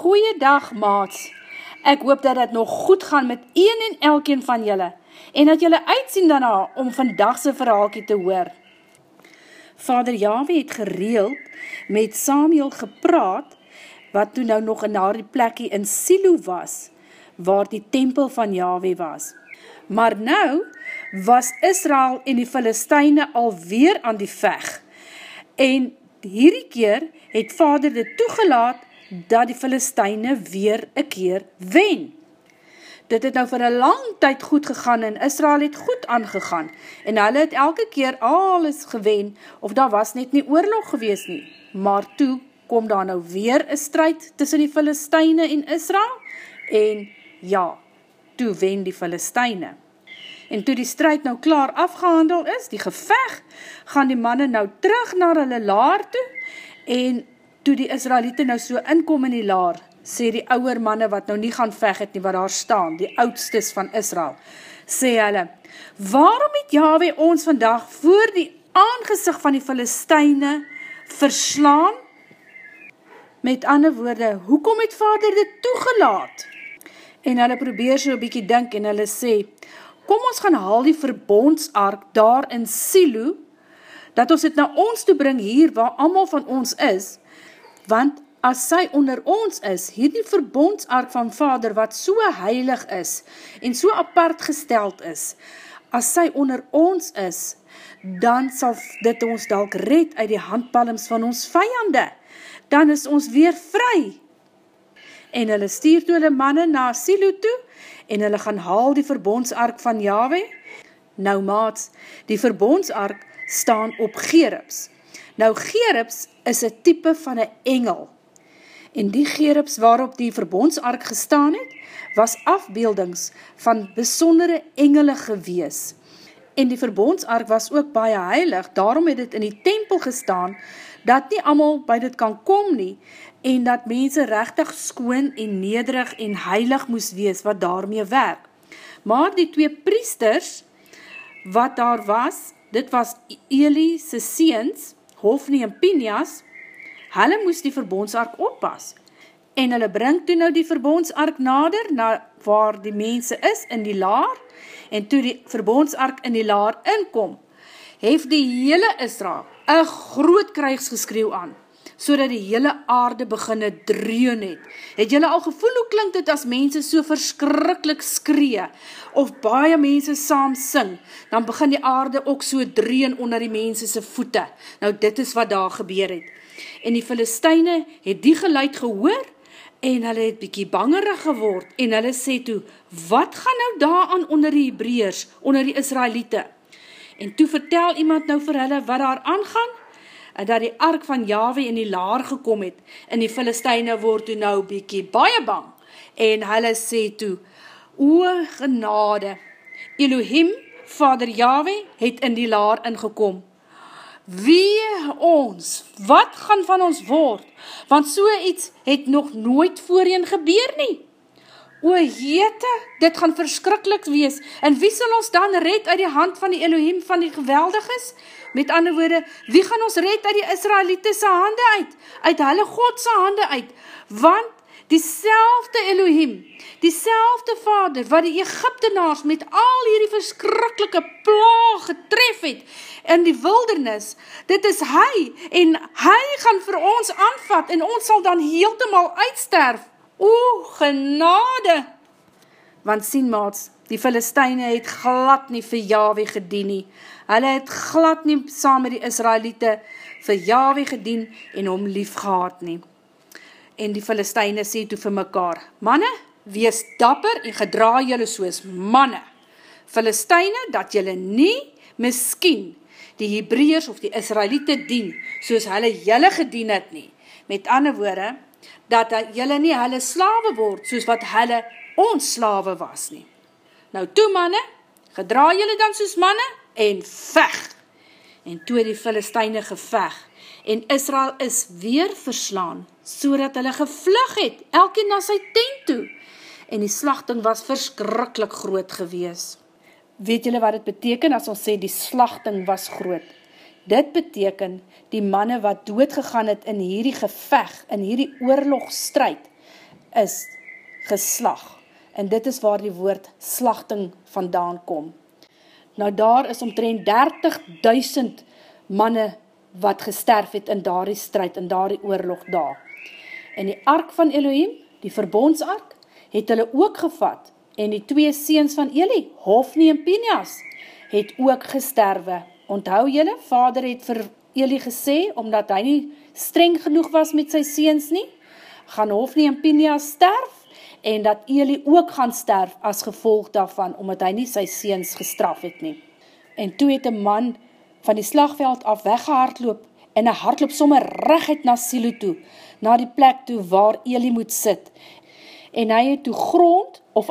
Goeiedag maats, ek hoop dat dit nog goed gaan met een en elkeen van julle, en dat julle uitsien daarna om vandagse verhaaltjie te hoor. Vader Jahwe het gereeld met Samuel gepraat, wat toe nou nog in daardie plekkie in Silo was, waar die tempel van Jahwe was. Maar nou was Israel en die Filistyne alweer aan die veg, en hierdie keer het Vader dit toegelaat, dat die Filistyne weer 'n keer wen. Dit het nou vir 'n lang tyd goed gegaan en Israel het goed aangegaan en hulle het elke keer alles gewen of daar was net nie oorlog gewees nie. Maar toe kom daar nou weer 'n stryd tussen die Filistyne en Israel en ja, toe wen die Filistyne. En toe die stryd nou klaar afgehandel is, die geveg, gaan die manne nou terug na hulle laar toe en toe die Israeliete nou so inkom in die laar, sê die ouer manne wat nou nie gaan veg het nie, wat daar staan, die oudstes van Israel, sê hulle, waarom het Jahwe ons vandag voor die aangesig van die Filistyne verslaan? Met ander woorde, hoekom het Vader dit toegelaat? En hulle probeer so 'n bietjie dink en hulle sê, kom ons gaan haal die verbondsark daar in Silo, dat ons dit na ons toe bring hier waar almal van ons is, want as sy onder ons is, hierdie verbondsark van Vader wat so heilig is en so apart gesteld is, as sy onder ons is, dan sal dit ons dalk red uit die handpalms van ons vyande. Dan is ons weer vry. En hulle stuur toe hulle manne na Silo toe en hulle gaan haal die verbondsark van Jahwe. Nou maats, die verbondsark staan op gerubs. Nou gerubs is 'n tipe van 'n engel. En die gerubs waarop die verbondsark gestaan het, was afbeeldings van besondere engele gewees. En die verbondsark was ook baie heilig, daarom het dit in die tempel gestaan, dat nie almal by dit kan kom nie, en dat mense regtig skoon en nederig en heilig moes wees wat daarmee werk. Maar die twee priesters wat daar was, dit was Eli se seuns, Hofni en Pinjas, hulle moes die verbondsark oppas. En hulle bring toe nou die verbondsark nader, na waar die mense is, in die laar, en toe die verbondsark in die laar inkom, hef die hele Israel 'n groot krygsgeskreeu aan, so dat die hele aarde beginne dreun het. Het julle al gevoel hoe klink dit as mense so verskriklik skree, of baie mense saam sing, dan begin die aarde ook so dreun onder die mense se voete. Nou dit is wat daar gebeur het. En die Filistyne het die geluid gehoor, en hulle het bietjie bangerig geword, en hulle sê toe, wat gaan nou daaraan onder die Hebreërs, onder die Israeliete? En toe vertel iemand nou vir hulle wat daar aangaan, en dat die ark van Jahwe in die laar gekom het, en die Filistyne word toe nou bietjie baie bang, en hulle sê toe, o genade, Elohim, Vader Jahwe, het in die laar ingekom. Wee ons, wat gaan van ons word? Want so iets het nog nooit voorheen gebeur nie. O jete, dit gaan verskriklik wees, en wie sal ons dan red uit die hand van die Elohim van die geweldiges? Met ander woorde, wie gaan ons red uit die Israeliete se hande uit hulle God se hande uit? Want dieselfde Elohim, dieselfde Vader, wat die Egiptenaars met al hierdie verskriklike plaag getref het in die wildernis, dit is hy, en hy gaan vir ons aanvat, en ons sal dan heeltemal uitsterf. O, genade! Want sien maats, die Filistyne het glad nie vir Jahwe gedien nie. Hulle het glad nie saam met die Israeliete vir Jahwe gedien en hom lief gehad nie. En die Filistyne sê toe vir mekaar, manne, wees dapper en gedra julle soos manne. Filistyne, dat julle nie miskien die Hebreërs of die Israeliete dien, soos hulle julle gedien het nie. Met ander woorde, dat julle nie hulle slawe word, soos wat hulle ons slawe was nie. Nou toe manne, gedra julle dan soos manne, en veg. En toe het die Filistyne geveg, en Israel is weer verslaan, so dat hulle gevlug het, elkeen na sy tent toe. En die slagting was verskriklik groot gewees. Weet julle wat dit beteken as ons sê die slagting was groot? Dit beteken die manne wat doodgegaan het in hierdie geveg, in hierdie oorlogstryd, is geslag. En dit is waar die woord slagting vandaan kom. Nou daar is omtrent 30.000 manne wat gesterf het in daardie stryd, in daardie oorlog daar. En die ark van Elohim, die verbondsark, het hulle ook gevat, en die 2 seuns van Eli, Hofni en Pinjas, het ook gesterwe. Onthou julle, vader het vir Eli gesê, omdat hy nie streng genoeg was met sy seuns nie, gaan Hofni en Pinjas sterf, en dat Eli ook gaan sterf as gevolg daarvan, omdat hy nie sy seuns gestraf het nie. En toe het 'n man van die slagveld af weggehardloop, en hy hardloop sommer reguit na Silo toe, na die plek toe waar Eli moet sit. En hy het toe grond, of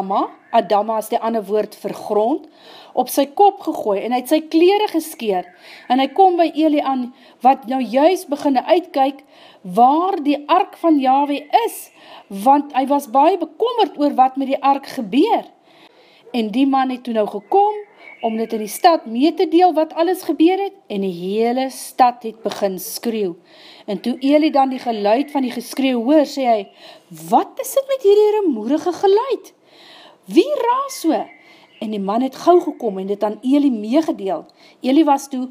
Adama is die ander woord vir grond, op sy kop gegooi, en hy het sy klere geskeer, en hy kom by Eli aan, wat nou juist begin uitkyk, waar die ark van Jahwe is, want hy was baie bekommerd oor wat met die ark gebeur. En die man het toe nou gekom, om dit in die stad mee te deel wat alles gebeur het, en die hele stad het begin skreeuw. En toe Eli dan die geluid van die geskreeuw hoor, sê hy, wat is dit met hierdie rumoerige geluid? Wie raas so? En die man het gauw gekom en dit aan Eli meegedeel. Eli was toe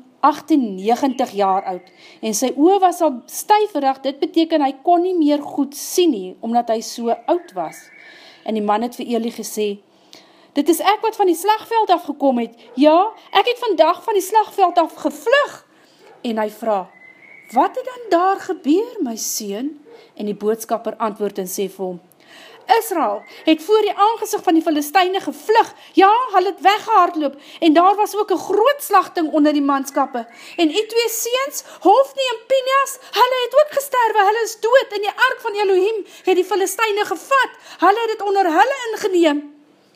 98 jaar oud, en sy oë was al styferig, dit beteken hy kon nie meer goed sien nie, omdat hy so oud was. En die man het vir Eli gesê, dit is ek wat van die slagveld af gekom het, ja, ek het vandag van die slagveld af gevlug. En hy vra, wat het dan daar gebeur, my seun? En die boodskapper antwoord en sê vir hom, Israel het voor die aangesig van die Filistyne gevlug, ja, hulle het weggehardloop, en daar was ook 'n groot slagting onder die manskappe, en die 2 seuns, Hofni en Pinjas, hulle het ook gesterwe, hulle is dood, en die ark van Elohim het die Filistyne gevat, hulle het dit onder hulle ingeneem.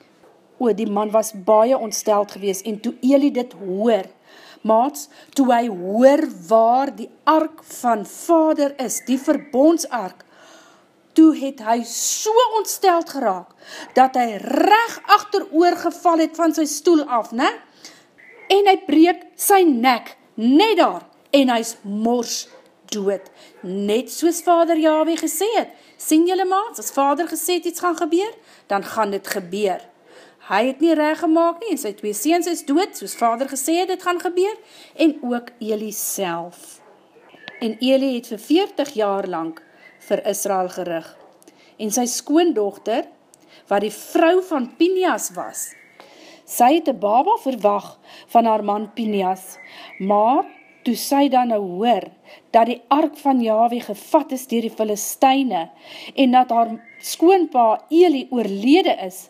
Die man was baie ontsteld gewees, en toe Eli dit hoor, maats, toe hy hoor waar die ark van Vader is, die verbondsark, toe het hy so ontsteld geraak, dat hy reg agteroor geval het van sy stoel af, ne? En hy breek sy nek, net daar, en hy is mors dood, net soos Vader Jahwe gesê het. Sien julle maats, as Vader gesê het iets gaan gebeur, dan gaan dit gebeur. Hy het nie reg gemaak nie, en sy 2 seuns is dood, soos Vader gesê het, dit gaan gebeur, en ook Eli self. En Eli het vir 40 jaar lang vir Israel gerig. En sy skoondogter, wat die vrou van Pinjas was, sy het 'n baba verwag van haar man Pinjas, maar toe sy dan nou hoor, dat die ark van Jahwe gevat is deur die Filistyne, en dat haar skoonpa Eli oorlede is,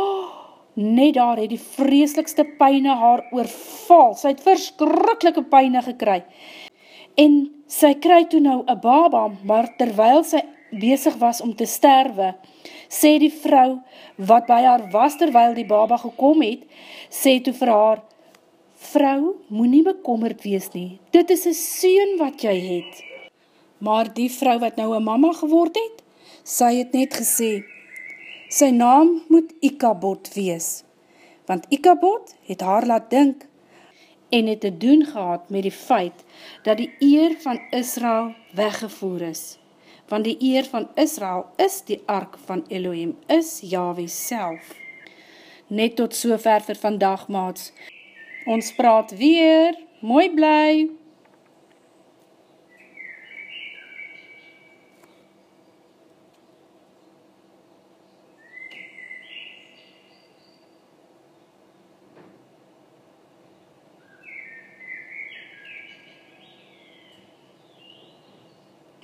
net daar het die vreeslikste pyne haar oorval, sy het verskriklike pyne gekry, en sy kry toe nou 'n baba, maar terwyl sy besig was om te sterwe, sê die vrou, wat by haar was terwyl die baba gekom het, sê toe vir haar, vrou, moenie bekommerd wees nie, dit is 'n seun wat jy het. Maar die vrou wat nou 'n mamma geword het, sy het net gesê, sy naam moet Ikabod wees, want Ikabod het haar laat dink, en het te doen gehad met die feit, dat die eer van Israel weggevoer is. Want die eer van Israel is die ark van Elohim, is Jahwe self. Net tot sover vir vandag, maats. Ons praat weer, mooi bly!